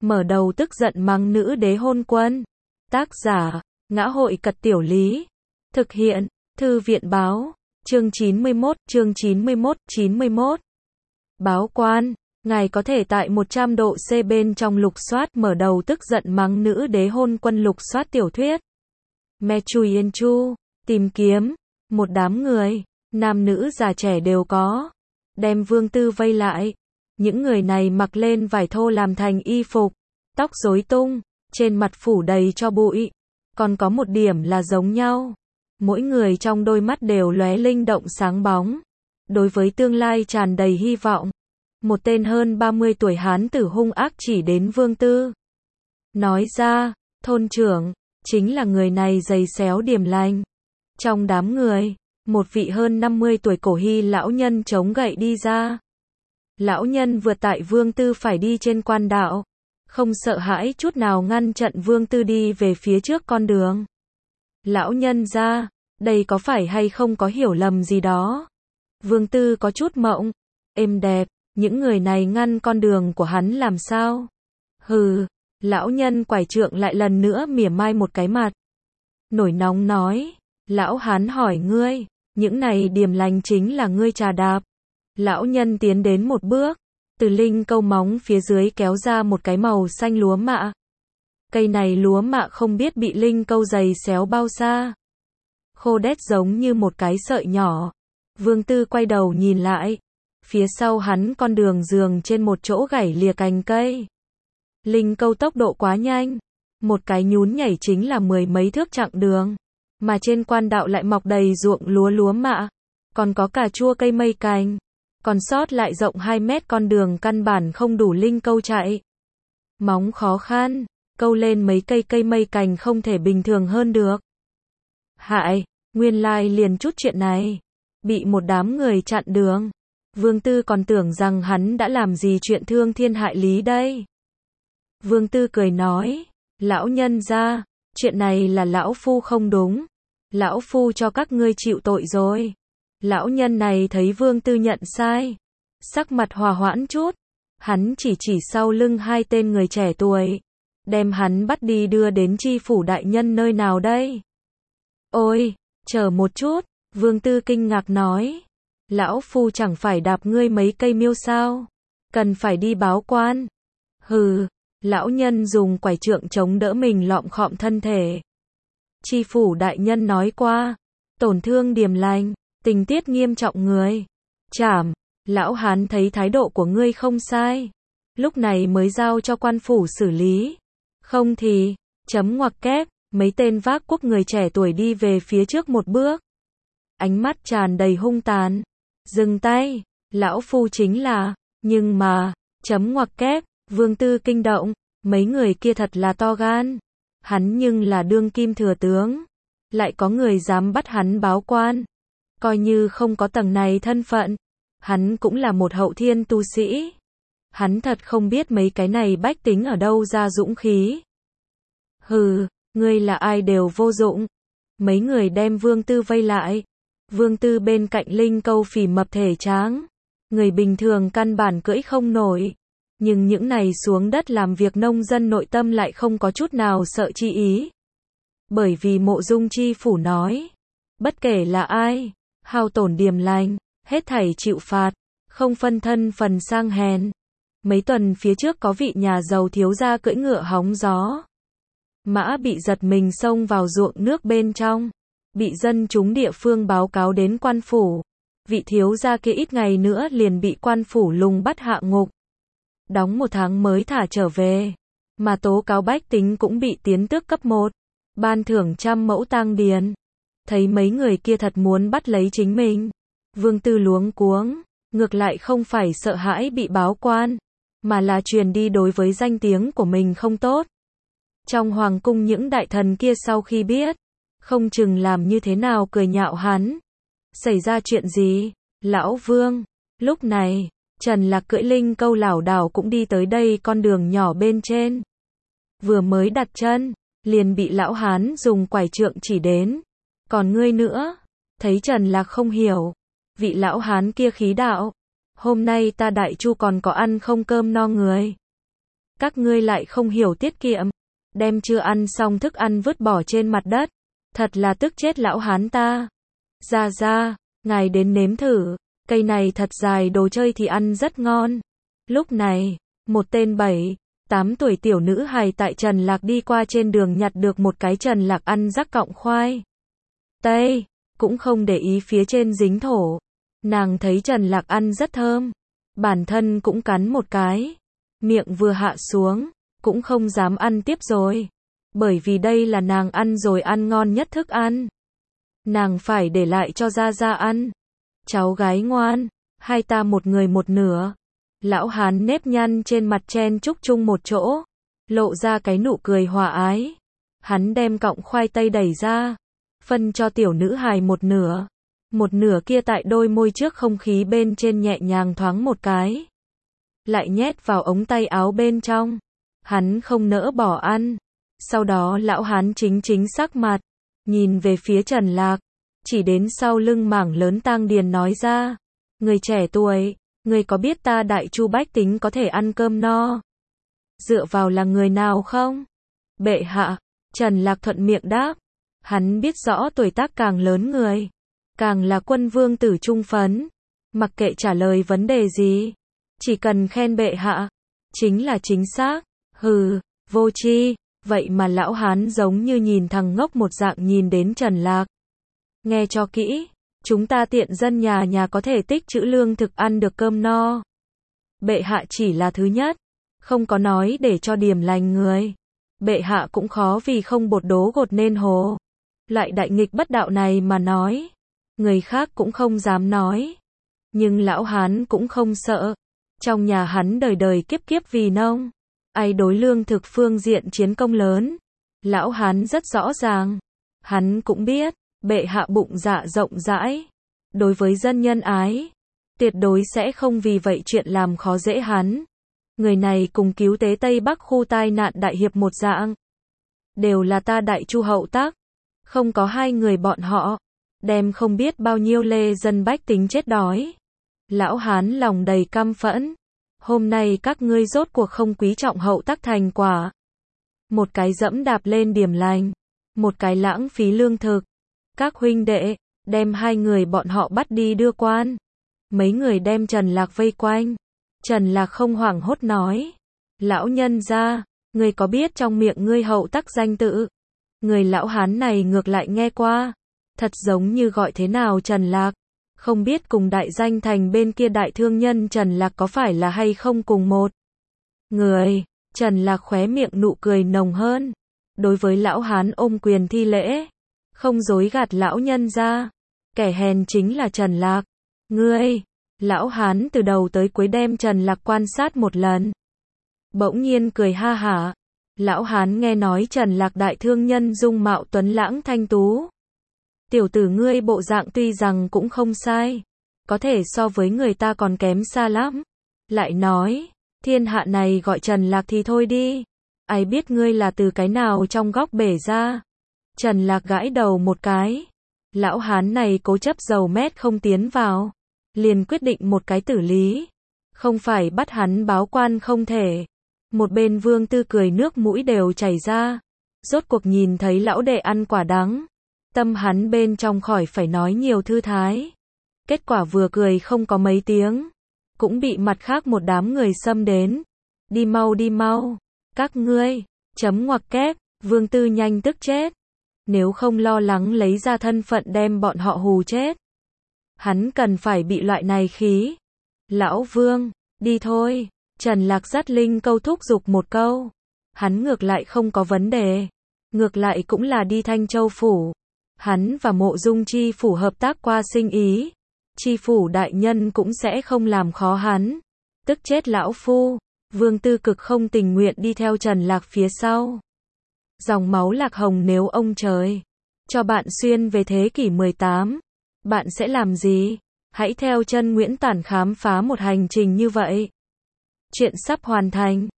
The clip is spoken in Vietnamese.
mở đầu tức giận mắng nữ đế hôn quân. Tác giả, Ngã hội Cật Tiểu Lý. Thực hiện, Thư viện Báo. Chương 91. Báo quan, ngài có thể tại 100 độ C bên trong lục soát mở đầu tức giận mắng nữ đế hôn quân lục soát tiểu thuyết. Me Chui Yên Chu, tìm kiếm, một đám người, nam nữ già trẻ đều có, đem Vương Tư vây lại. Những người này mặc lên vải thô làm thành y phục, tóc rối tung, trên mặt phủ đầy tro bụi. Còn có một điểm là giống nhau. Mỗi người trong đôi mắt đều lóe linh động sáng bóng. Đối với tương lai tràn đầy hy vọng. Một tên hơn 30 tuổi hán tử hung ác chỉ đến Vương Tư. Nói ra, thôn trưởng, chính là người này giày xéo Điềm Lành. Trong đám người, một vị hơn 50 tuổi cổ hy lão nhân chống gậy đi ra. Lão nhân vượt tại Vương Tư phải đi trên quan đạo. Không sợ hãi chút nào ngăn chặn Vương Tư đi về phía trước con đường. Lão nhân ra, đây có phải hay không có hiểu lầm gì đó? Vương Tư có chút mộng. Êm đẹp, những người này ngăn con đường của hắn làm sao? Hừ, lão nhân quải trượng lại lần nữa mỉa mai một cái mặt. Nổi nóng nói, lão hán hỏi ngươi, những này Điềm Lành chính là ngươi trà đạp. Lão nhân tiến đến một bước, từ linh câu móng phía dưới kéo ra một cái màu xanh lúa mạ. Cây này lúa mạ không biết bị linh câu giày xéo bao xa. Khô đét giống như một cái sợi nhỏ. Vương Tư quay đầu nhìn lại. Phía sau hắn con đường dường trên một chỗ gãy lìa cành cây. Linh câu tốc độ quá nhanh. Một cái nhún nhảy chính là 10 mấy thước chặng đường. Mà trên quan đạo lại mọc đầy ruộng lúa mạ. Còn có cà chua cây mây cành. Còn sót lại rộng 2 mét con đường căn bản không đủ linh câu chạy. Móng khó khăn, câu lên mấy cây mây cành không thể bình thường hơn được. Hại, nguyên lai liền chút chuyện này. Bị một đám người chặn đường. Vương Tư còn tưởng rằng hắn đã làm gì chuyện thương thiên hại lý đây. Vương Tư cười nói, lão nhân ra, chuyện này là lão phu không đúng. Lão phu cho các ngươi chịu tội rồi. Lão nhân này thấy Vương Tư nhận sai. Sắc mặt hòa hoãn chút. Hắn chỉ sau lưng hai tên người trẻ tuổi. Đem hắn bắt đi đưa đến tri phủ đại nhân nơi nào đây? Ôi, chờ một chút. Vương Tư kinh ngạc nói. Lão phu chẳng phải đạp ngươi mấy cây miêu sao? Cần phải đi báo quan. Hừ, lão nhân dùng quải trượng chống đỡ mình lọm khọm thân thể. Tri phủ đại nhân nói qua. Tổn thương Điềm Lành. Tình tiết nghiêm trọng người. Chảm, lão hán thấy thái độ của ngươi không sai. Lúc này mới giao cho quan phủ xử lý. Không thì, chấm ngoặc kép, mấy tên vác cuốc người trẻ tuổi đi về phía trước một bước. Ánh mắt tràn đầy hung tàn. Dừng tay, lão phu chính là, nhưng mà, chấm ngoặc kép, Vương Tư kinh động, mấy người kia thật là to gan. Hắn nhưng là đương kim thừa tướng. Lại có người dám bắt hắn báo quan. Coi như không có tầng này thân phận, hắn cũng là một hậu thiên tu sĩ. Hắn thật không biết mấy cái này bách tính ở đâu ra dũng khí. Hừ, ngươi là ai đều vô dụng. Mấy người đem Vương Tư vây lại. Vương Tư bên cạnh linh câu phì mập thể tráng. Người bình thường căn bản cưỡi không nổi. Nhưng những này xuống đất làm việc nông dân nội tâm lại không có chút nào sợ chi ý. Bởi vì Mộ Dung chi phủ nói, bất kể là ai, hao tổn Điềm Lành, hết thảy chịu phạt, không phân thân phần sang hèn. Mấy tuần phía trước có vị nhà giàu thiếu gia cưỡi ngựa hóng gió. Mã bị giật mình xông vào ruộng nước bên trong. Bị dân chúng địa phương báo cáo đến quan phủ. Vị thiếu gia kia ít ngày nữa liền bị quan phủ lùng bắt hạ ngục. Đóng 1 tháng mới thả trở về. Mà tố cáo bách tính cũng bị tiến tước cấp 1. Ban thưởng 100 mẫu tang điền. Thấy mấy người kia thật muốn bắt lấy chính mình. Vương Tư luống cuống, ngược lại không phải sợ hãi bị báo quan, mà là truyền đi đối với danh tiếng của mình không tốt. Trong hoàng cung những đại thần kia sau khi biết, không chừng làm như thế nào cười nhạo hắn. Xảy ra chuyện gì? Lão Vương. Lúc này, Trần Lạc cưỡi linh câu lảo đảo cũng đi tới đây con đường nhỏ bên trên. Vừa mới đặt chân, liền bị lão hán dùng quải trượng chỉ đến. Còn ngươi nữa? Thấy Trần Lạc không hiểu. Vị lão hán kia khí đạo. Hôm nay ta Đại Chu còn có ăn không cơm no người. Các ngươi lại không hiểu tiết kiệm, đem chưa ăn xong thức ăn vứt bỏ trên mặt đất, thật là tức chết lão hán ta. Ra, ngài đến nếm thử, cây này thật dài, đồ chơi thì ăn rất ngon. Lúc này, một tên 7-8 tuổi tiểu nữ hài tại Trần Lạc đi qua trên đường nhặt được một cái Trần Lạc ăn rắc cọng khoai tây, cũng không để ý phía trên dính thổ. Nàng thấy Trần Lạc ăn rất thơm, bản thân cũng cắn một cái, miệng vừa hạ xuống, cũng không dám ăn tiếp rồi, bởi vì đây là nàng ăn rồi ăn ngon nhất thức ăn. Nàng phải để lại cho Gia ăn. Cháu gái ngoan, hai ta một người một nửa. Lão hán nếp nhăn trên mặt chen chúc chung một chỗ, lộ ra cái nụ cười hòa ái. Hắn đem cọng khoai tây đẩy ra, phân cho tiểu nữ hài một nửa kia tại đôi môi trước không khí bên trên nhẹ nhàng thoáng một cái, lại nhét vào ống tay áo bên trong. Hắn không nỡ bỏ ăn. Sau đó lão hán chính sắc mặt, nhìn về phía Trần Lạc, chỉ đến sau lưng mảng lớn tang điền nói ra, người trẻ tuổi, người có biết ta Đại Chu bách tính có thể ăn cơm no dựa vào là người nào không? Bệ hạ. Trần Lạc thuận miệng đáp. Hắn biết rõ tuổi tác càng lớn người, càng là quân vương tử trung phấn, mặc kệ trả lời vấn đề gì, chỉ cần khen bệ hạ, chính là chính xác. Hừ, vô tri. Vậy mà lão hán giống như nhìn thằng ngốc một dạng nhìn đến Trần Lạc. Nghe cho kỹ, chúng ta tiện dân nhà có thể tích trữ lương thực ăn được cơm no. Bệ hạ chỉ là thứ nhất, không có nói để cho điểm lành người. Bệ hạ cũng khó vì không bột đố gột nên hồ. Loại đại nghịch bất đạo này mà nói, người khác cũng không dám nói. Nhưng lão hán cũng không sợ. Trong nhà hắn đời đời kiếp kiếp vì nông, ai đối lương thực phương diện chiến công lớn. Lão hán rất rõ ràng. Hắn cũng biết, bệ hạ bụng dạ rộng rãi, đối với dân nhân ái, tuyệt đối sẽ không vì vậy chuyện làm khó dễ hắn. Người này cùng cứu tế Tây Bắc khu tai nạn đại hiệp một dạng, đều là ta Đại Chu hậu tác. Không có hai người bọn họ, đem không biết bao nhiêu lê dân bách tính chết đói. Lão hán lòng đầy căm phẫn. Hôm nay các ngươi rốt cuộc không quý trọng hậu tác thành quả. Một cái dẫm đạp lên điểm lành, một cái lãng phí lương thực. Các huynh đệ, đem hai người bọn họ bắt đi đưa quan. Mấy người đem Trần Lạc vây quanh. Trần Lạc không hoảng hốt nói. Lão nhân gia, ngươi có biết trong miệng ngươi hậu tác danh tự? Người lão hán này ngược lại nghe qua. Thật giống như gọi thế nào Trần Lạc. Không biết cùng đại danh thành bên kia đại thương nhân Trần Lạc có phải là hay không cùng một người. Trần Lạc khóe miệng nụ cười nồng hơn. Đối với lão hán ôm quyền thi lễ. Không dối gạt lão nhân gia. Kẻ hèn chính là Trần Lạc. Ngươi. Lão hán từ đầu tới cuối đem Trần Lạc quan sát một lần. Bỗng nhiên cười ha hả. Lão hán nghe nói Trần Lạc đại thương nhân dung mạo tuấn lãng thanh tú. Tiểu tử ngươi bộ dạng tuy rằng cũng không sai, có thể so với người ta còn kém xa lắm. Lại nói, thiên hạ này gọi Trần Lạc thì thôi đi. Ai biết ngươi là từ cái nào trong góc bể ra. Trần Lạc gãi đầu một cái. Lão hán này cố chấp dầu mét không tiến vào. Liền quyết định một cái tử lý. Không phải bắt hắn báo quan không thể. Một bên Vương Tư cười nước mũi đều chảy ra. Rốt cuộc nhìn thấy lão đệ ăn quả đắng. Tâm hắn bên trong khỏi phải nói nhiều thư thái. Kết quả vừa cười không có mấy tiếng, cũng bị mặt khác một đám người xâm đến. Đi mau, các ngươi, chấm ngoặc kép. Vương Tư nhanh tức chết. Nếu không lo lắng lấy ra thân phận đem bọn họ hù chết. Hắn cần phải bị loại này khí. Lão Vương, đi thôi. Trần Lạc dắt Linh Câu thúc giục một câu. Hắn ngược lại không có vấn đề. Ngược lại cũng là đi Thanh Châu phủ. Hắn và Mộ Dung chi phủ hợp tác qua sinh ý. Chi phủ đại nhân cũng sẽ không làm khó hắn. Tức chết lão phu. Vương Tư cực không tình nguyện đi theo Trần Lạc phía sau. Dòng máu Lạc Hồng, nếu ông trời cho bạn xuyên về thế kỷ 18, bạn sẽ làm gì? Hãy theo chân Nguyễn Tản khám phá một hành trình như vậy. Chuyện sắp hoàn thành.